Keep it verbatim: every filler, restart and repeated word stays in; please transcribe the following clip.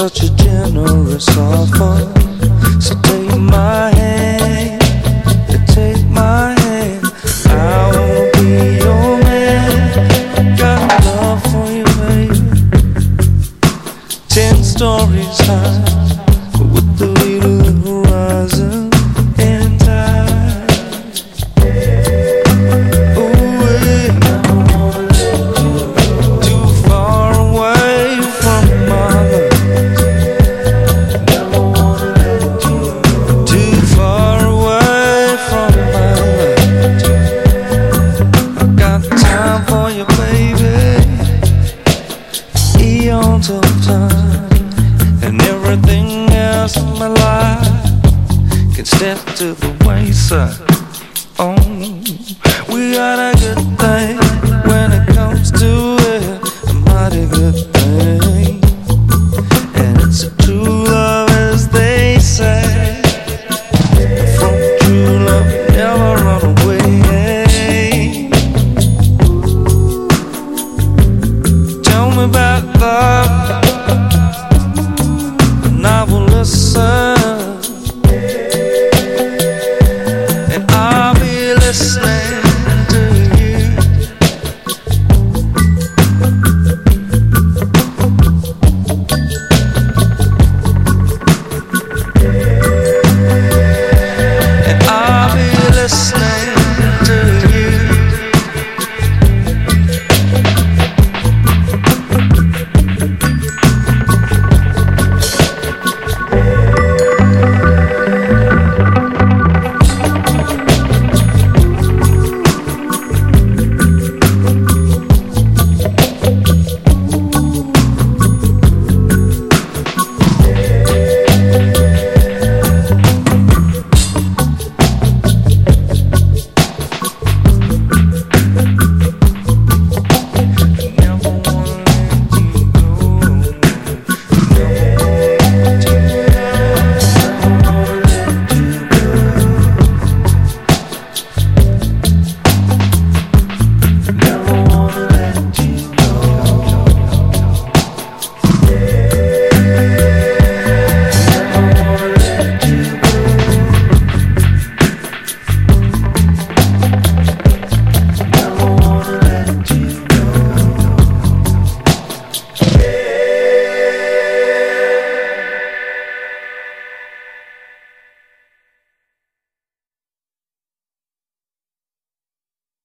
such a generous offer. So take my hand, take my hand. I wanna be your man. Got love for you, baby. Ten stories high, with the view to the horizon and tide. Ooh, too far away from mother. Too far away from mother. I got time for you, baby. Eons of time, and everything else in my life can step to the wayside. Oh, we got a good thing when it comes to it, a mighty good thing, and it's a true love as they say. From true love, never run away. Tell me about love.